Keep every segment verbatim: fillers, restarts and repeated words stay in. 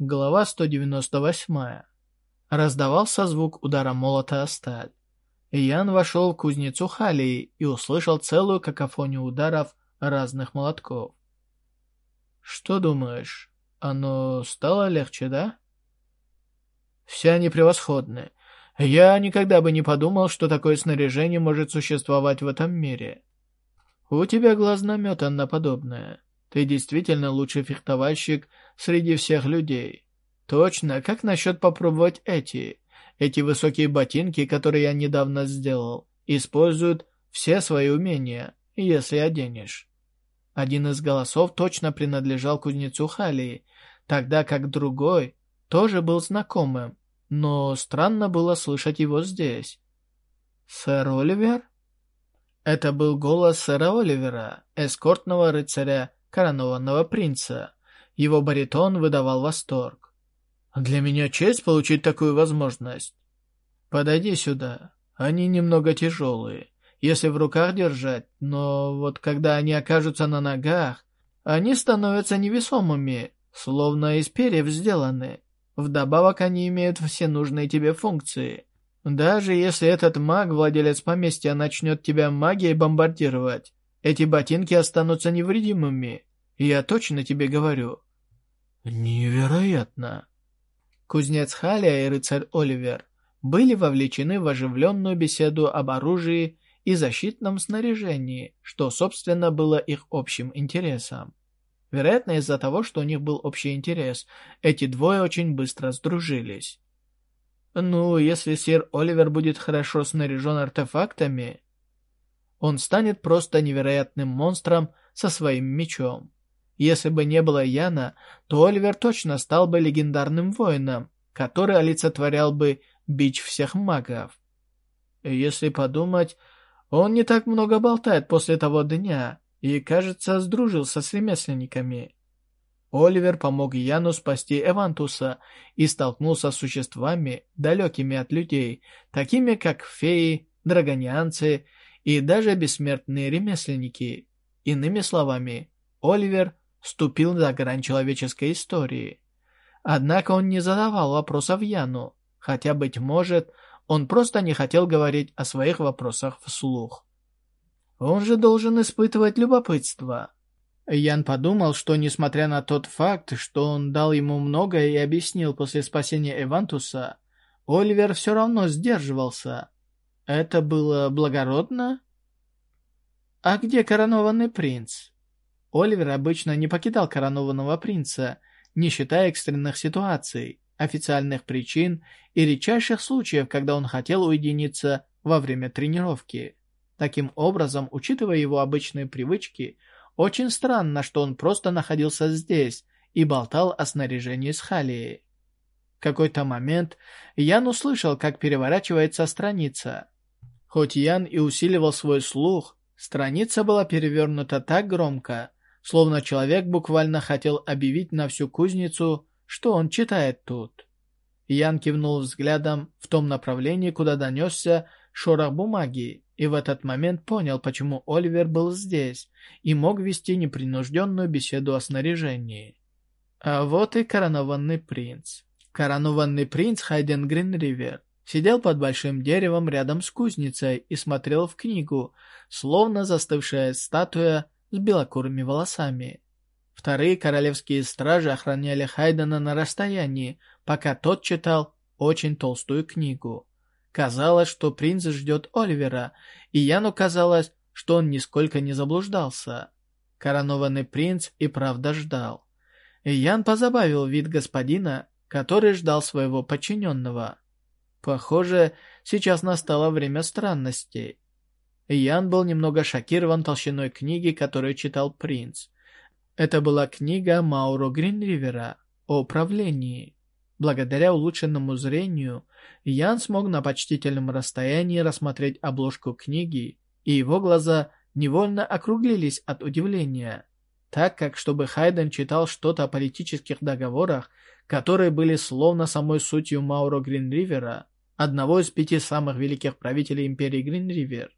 Глава сто девяносто восемь. Раздавался звук удара молота о сталь. Ян вошел в кузницу Халии и услышал целую какофонию ударов разных молотков. «Что думаешь, оно стало легче, да?» «Все они превосходны. Я никогда бы не подумал, что такое снаряжение может существовать в этом мире. У тебя глаз наметан на подобное. Ты действительно лучший фехтовальщик среди всех людей. Точно, как насчет попробовать эти? Эти высокие ботинки, которые я недавно сделал, используют все свои умения, если оденешь». Один из голосов точно принадлежал кузнецу Халии, тогда как другой тоже был знакомым, но странно было слышать его здесь. «Сэр Оливер?» Это был голос сэра Оливера, эскортного рыцаря, коронованного принца. Его баритон выдавал восторг. «Для меня честь получить такую возможность. Подойди сюда. Они немного тяжелые, если в руках держать, но вот когда они окажутся на ногах, они становятся невесомыми, словно из перьев сделаны. Вдобавок они имеют все нужные тебе функции. Даже если этот маг, владелец поместья, начнет тебя магией бомбардировать, эти ботинки останутся невредимыми. Я точно тебе говорю». «Невероятно!» Кузнец Халия и рыцарь Оливер были вовлечены в оживленную беседу об оружии и защитном снаряжении, что, собственно, было их общим интересом. Вероятно, из-за того, что у них был общий интерес, эти двое очень быстро сдружились. Ну, если сэр Оливер будет хорошо снаряжен артефактами, он станет просто невероятным монстром со своим мечом. Если бы не было Яна, то Оливер точно стал бы легендарным воином, который олицетворял бы бич всех магов. Если подумать, он не так много болтает после того дня и, кажется, сдружился с ремесленниками. Оливер помог Яну спасти Эвантуса и столкнулся с существами, далекими от людей, такими как феи, драгонианцы и даже бессмертные ремесленники. Иными словами, Оливер ступил за грань человеческой истории. Однако он не задавал вопросов Яну, хотя, быть может, он просто не хотел говорить о своих вопросах вслух. Он же должен испытывать любопытство. Ян подумал, что несмотря на тот факт, что он дал ему многое и объяснил после спасения Эвантуса, Оливер все равно сдерживался. Это было благородно? А где коронованный принц? Оливер обычно не покидал коронованного принца, не считая экстренных ситуаций, официальных причин и редчайших случаев, когда он хотел уединиться во время тренировки. Таким образом, учитывая его обычные привычки, очень странно, что он просто находился здесь и болтал о снаряжении с Халией. В какой-то момент Ян услышал, как переворачивается страница. Хоть Ян и усиливал свой слух, страница была перевернута так громко, словно человек буквально хотел объявить на всю кузницу, что он читает тут. Ян кивнул взглядом в том направлении, куда донесся шорох бумаги, и в этот момент понял, почему Оливер был здесь и мог вести непринужденную беседу о снаряжении. А вот и коронованный принц. Коронованный принц Хайден Гринривер сидел под большим деревом рядом с кузницей и смотрел в книгу, словно застывшая статуя с белокурыми волосами. Вторые королевские стражи охраняли Хайдена на расстоянии, пока тот читал очень толстую книгу. Казалось, что принц ждет Оливера, и Яну казалось, что он нисколько не заблуждался. Коронованный принц и правда ждал. И Ян позабавил вид господина, который ждал своего подчиненного. Похоже, сейчас настало время странностей. Ян был немного шокирован толщиной книги, которую читал принц. Это была книга Мауро Гринривера о управлении. Благодаря улучшенному зрению, Ян смог на почтительном расстоянии рассмотреть обложку книги, и его глаза невольно округлились от удивления, так как, чтобы Хайден читал что-то о политических договорах, которые были словно самой сутью Мауро Гринривера, одного из пяти самых великих правителей империи Гринривер.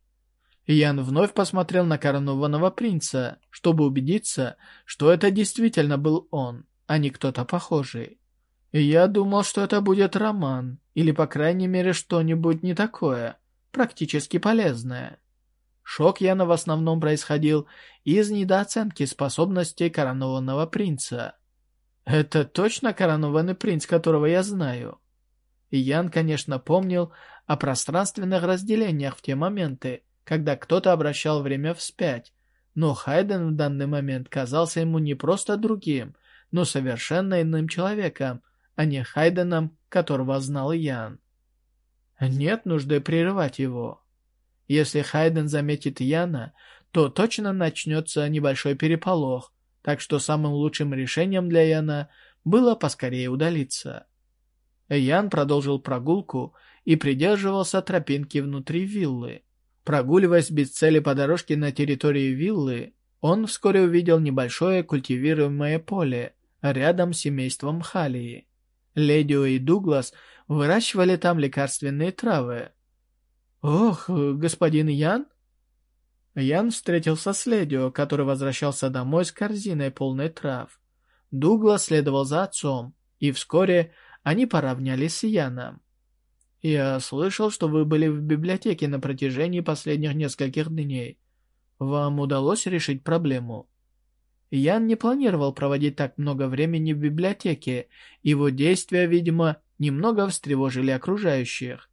Ян вновь посмотрел на коронованного принца, чтобы убедиться, что это действительно был он, а не кто-то похожий. Я думал, что это будет роман, или, по крайней мере, что-нибудь не такое, практически полезное. Шок Яна в основном происходил из недооценки способностей коронованного принца. Это точно коронованный принц, которого я знаю? И Ян, конечно, помнил о пространственных разделениях в те моменты, когда кто-то обращал время вспять, но Хайден в данный момент казался ему не просто другим, но совершенно иным человеком, а не Хайденом, которого знал Ян. Нет нужды прерывать его. Если Хайден заметит Яна, то точно начнется небольшой переполох, так что самым лучшим решением для Яна было поскорее удалиться. Ян продолжил прогулку и придерживался тропинки внутри виллы. Прогуливаясь без цели по дорожке на территории виллы, он вскоре увидел небольшое культивируемое поле рядом с семейством Халии. Ледио и Дуглас выращивали там лекарственные травы. «Ох, господин Ян?» Ян встретился с Ледио, который возвращался домой с корзиной полной трав. Дуглас следовал за отцом, и вскоре они поравнялись с Яном. «Я слышал, что вы были в библиотеке на протяжении последних нескольких дней. Вам удалось решить проблему?» Ян не планировал проводить так много времени в библиотеке, его действия, видимо, немного встревожили окружающих.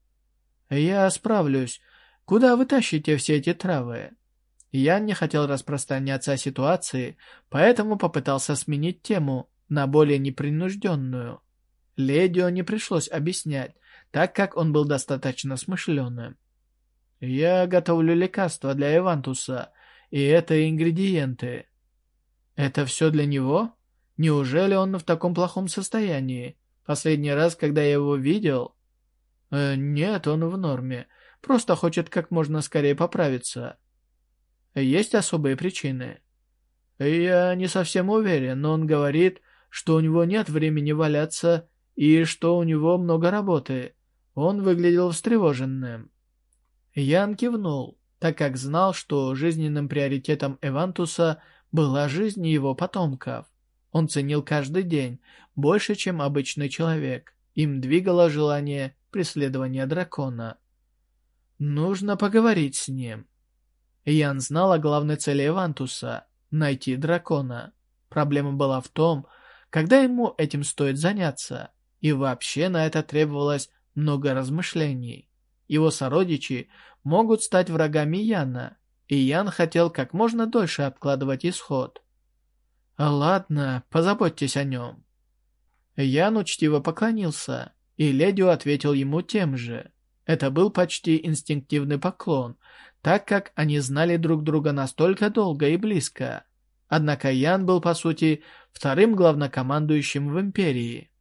«Я справлюсь. Куда вы тащите все эти травы?» Ян не хотел распространяться о ситуации, поэтому попытался сменить тему на более непринужденную. Ледио не пришлось объяснять, так как он был достаточно смышленым. «Я готовлю лекарства для Эвантуса, и это ингредиенты». «Это все для него? Неужели он в таком плохом состоянии? Последний раз, когда я его видел...» э, «Нет, он в норме. Просто хочет как можно скорее поправиться». «Есть особые причины?» «Я не совсем уверен, но он говорит, что у него нет времени валяться и что у него много работы. Он выглядел встревоженным». Ян кивнул, так как знал, что жизненным приоритетом Эвантуса была жизнь его потомков. Он ценил каждый день больше, чем обычный человек. Им двигало желание преследования дракона. Нужно поговорить с ним. Ян знал о главной цели Эвантуса — найти дракона. Проблема была в том, когда ему этим стоит заняться, и вообще на это требовалось много размышлений. Его сородичи могут стать врагами Яна, и Ян хотел как можно дольше откладывать исход. «Ладно, позаботьтесь о нем». Ян учтиво поклонился, и Ледио ответил ему тем же. Это был почти инстинктивный поклон, так как они знали друг друга настолько долго и близко. Однако Ян был, по сути, вторым главнокомандующим в Империи.